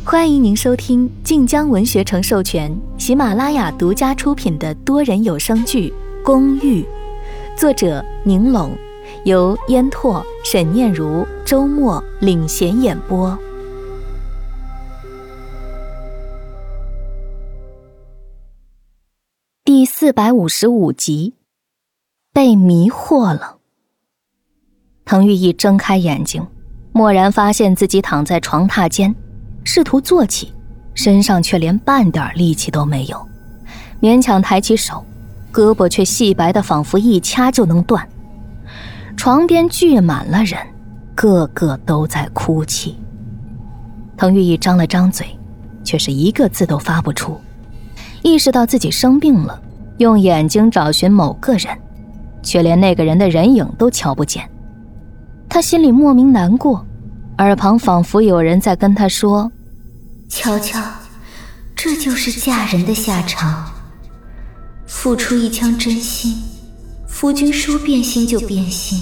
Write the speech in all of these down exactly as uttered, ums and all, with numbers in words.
欢迎您收听晋江文学城授权、喜马拉雅独家出品的多人有声剧《公寓》，作者宁龙，由烟拓、沈念如、周末领衔演播。第四百五十五集，被迷惑了。滕玉一睁开眼睛，蓦然发现自己躺在床榻间，试图坐起，身上却连半点力气都没有，勉强抬起手，胳膊却细白的仿佛一掐就能断。床边聚满了人，个个都在哭泣。滕玉一张了张嘴，却是一个字都发不出。意识到自己生病了，用眼睛找寻某个人，却连那个人的人影都瞧不见。他心里莫名难过，耳旁仿佛有人在跟他说： 瞧瞧，这就是嫁人的下场。付出一腔真心，夫君说变心就变心。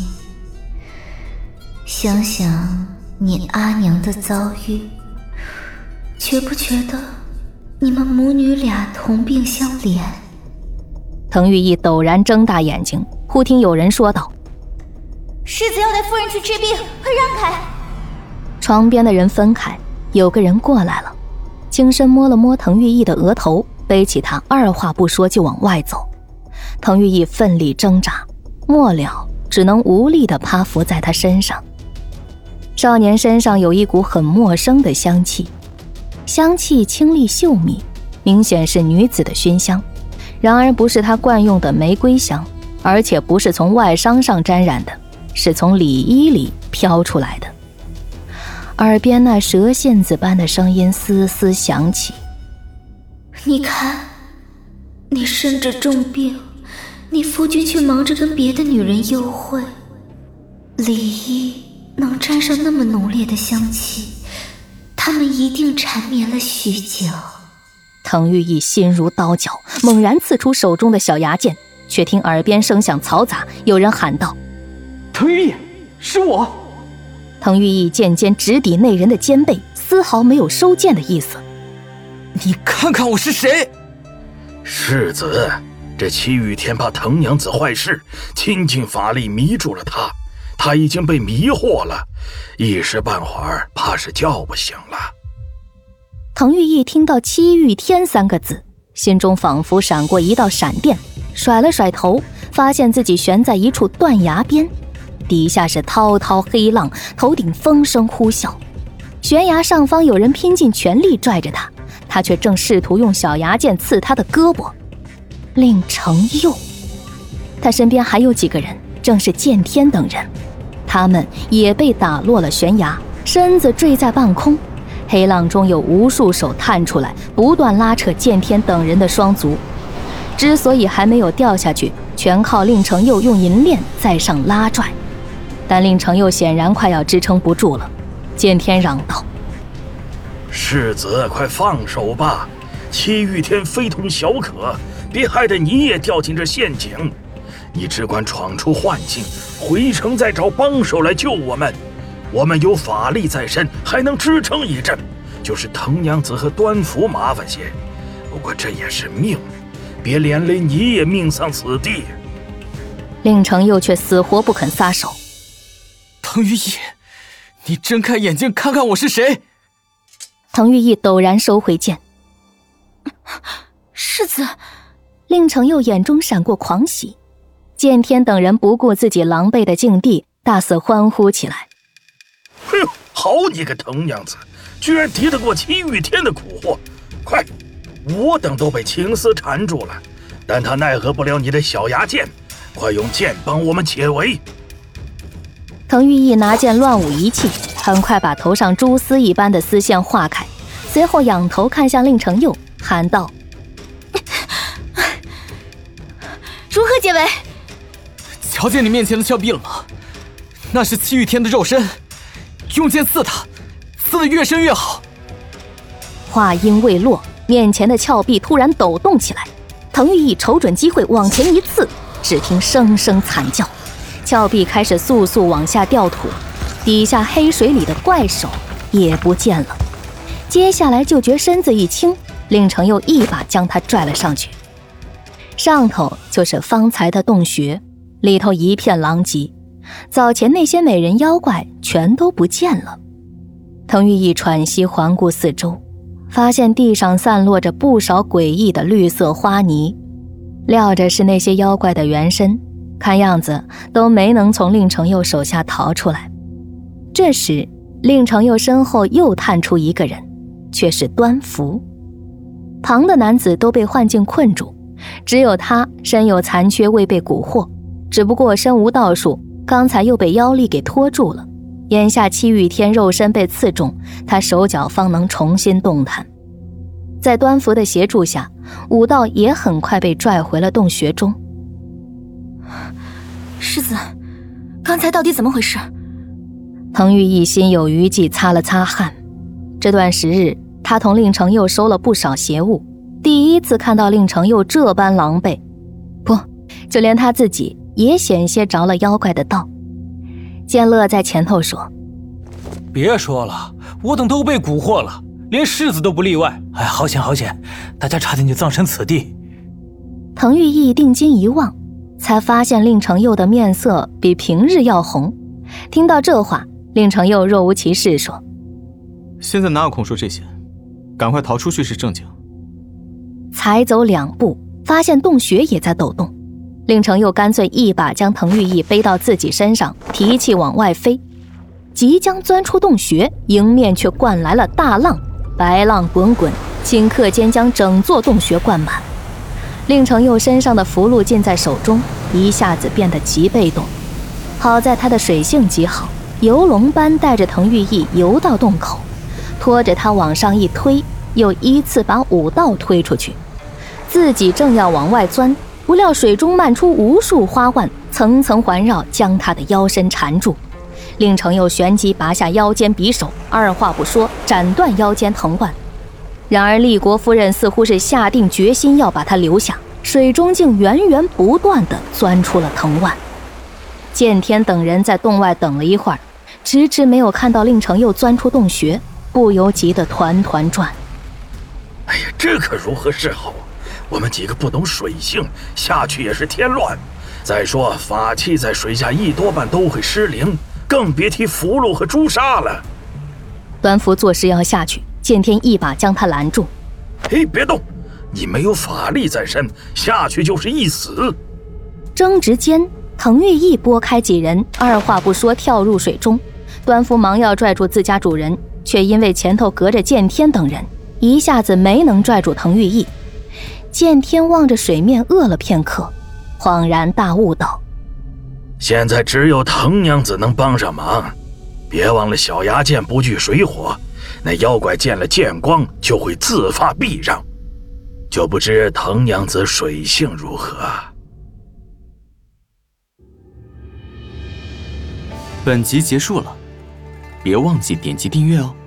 想想你阿娘的遭遇，觉不觉得你们母女俩同病相怜？ 滕玉一陡然睁大眼睛，忽听有人说道： 世子要带夫人去治病，快让开！ 床边的人分开，有个人过来了，轻身摸了摸滕玉意的额头，背起他，二话不说就往外走。滕玉意奋力挣扎，末了只能无力地趴伏在他身上。少年身上有一股很陌生的香气，香气清丽秀密，明显是女子的熏香，然而不是他惯用的玫瑰香，而且不是从外裳上沾染的，是从里衣里飘出来的。耳边那蛇信子般的声音丝丝响起： 你看，你身着重病，你夫君却忙着跟别的女人幽会，里衣能沾上那么浓烈的香气，他们一定缠绵了许久。 滕玉意心如刀绞，猛然刺出手中的小牙剑，却听耳边声响嘈杂，有人喊道： 滕玉意，是我！ 滕玉意剑尖直抵那人的肩背，丝毫没有收剑的意思。 你看看我是谁？ 世子，这戚玉天怕滕娘子坏事，倾尽法力迷住了他，他已经被迷惑了，一时半会儿怕是叫不醒了。 滕玉意听到戚玉天三个字，心中仿佛闪过一道闪电，甩了甩头，发现自己悬在一处断崖边，底下是滔滔黑浪，头顶风声呼啸，悬崖上方有人拼尽全力拽着他，他却正试图用小牙剑刺他的胳膊。令成佑，他身边还有几个人，正是剑天等人，他们也被打落了悬崖，身子坠在半空，黑浪中有无数手探出来，不断拉扯剑天等人的双足。之所以还没有掉下去，全靠令成佑用银链在上拉拽，但令成佑显然快要支撑不住了。剑天嚷道： 世子快放手吧，戚玉天非同小可，别害得你也掉进这陷阱。你只管闯出幻境，回城再找帮手来救我们。我们有法力在身，还能支撑一阵，就是滕娘子和端福麻烦些，不过这也是命，别连累你也命丧此地。 令成佑却死活不肯撒手。 滕玉意，你睁开眼睛看看我是谁！ 滕玉意陡然收回剑。 世子！ 令成佑眼中闪过狂喜，剑天等人不顾自己狼狈的境地，大肆欢呼起来。 哼，好你个滕娘子，居然敌得过戚玉天的蛊惑！快，我等都被情丝缠住了，但他奈何不了你的小牙剑，快用剑帮我们解围！ 滕玉意拿剑乱舞一气，很快把头上蛛丝一般的丝线化开，随后仰头看向令成佑，喊道： 如何解围？ 瞧见你面前的峭壁了吗？那是戚玉天的肉身，用剑刺他，刺得越深越好。 话音未落，面前的峭壁突然抖动起来，滕玉意瞅准机会往前一刺，只听声声惨叫，峭壁开始速速往下掉土，底下黑水里的怪手也不见了。 接下来就觉身子一轻，令程又一把将他拽了上去。上头就是方才的洞穴，里头一片狼藉，早前那些美人妖怪全都不见了。滕玉义喘息环顾四周，发现地上散落着不少诡异的绿色花泥，料着是那些妖怪的原身，看样子都没能从令程佑手下逃出来。这时令程佑身后又探出一个人，却是端福。旁的男子都被幻境困住，只有他身有残缺，未被蛊惑，只不过身无道术，刚才又被妖力给拖住了。眼下七雨天肉身被刺中，他手脚方能重新动弹。在端福的协助下，武道也很快被拽回了洞穴中。 世子，刚才到底怎么回事？ 滕玉义心有余悸，擦了擦汗。这段时日，他同令程佑收了不少邪物，第一次看到令程佑这般狼狈，不，就连他自己也险些着了妖怪的道。剑乐在前头说： 别说了，我等都被蛊惑了，连世子都不例外。哎，好险好险，大家差点就葬身此地。 滕玉义定睛一望，才发现令程佑的面色比平日要红。听到这话，令程佑若无其事说： 现在哪有空说这些，赶快逃出去是正经。 才走两步，发现洞穴也在抖动，令程佑干脆一把将滕玉义背到自己身上，提气往外飞。即将钻出洞穴，迎面却灌来了大浪，白浪滚滚，顷刻间将整座洞穴灌满。令程佑身上的符箓尽在手中，一下子变得极被动。好在他的水性极好，游龙般带着滕玉义游到洞口，拖着他往上一推，又依次把武道推出去。自己正要往外钻，不料水中漫出无数花蔓，层层环绕，将他的腰身缠住。令程佑旋即拔下腰间匕首，二话不说斩断腰间藤蔓。然而立国夫人似乎是下定决心要把他留下，水中竟源源不断地钻出了藤蔓。剑天等人在洞外等了一会儿，迟迟没有看到令程佑钻出洞穴，不由急得团团转。 哎呀，这可如何是好？我们几个不懂水性，下去也是添乱。再说法器在水下一多半都会失灵，更别提符箓和朱砂了。 端福作势要下去，剑天一把将他拦住。 嘿，别动！你没有法力在身，下去就是一死。 争执间，滕玉义拨开几人，二话不说跳入水中。端福忙要拽住自家主人，却因为前头隔着剑天等人，一下子没能拽住滕玉义。剑天望着水面饿了片刻，恍然大悟道： 现在只有滕娘子能帮上忙，别忘了小牙剑不惧水火，那妖怪见了剑光就会自发避让，就不知滕娘子水性如何。 本集结束了，别忘记点击订阅哦。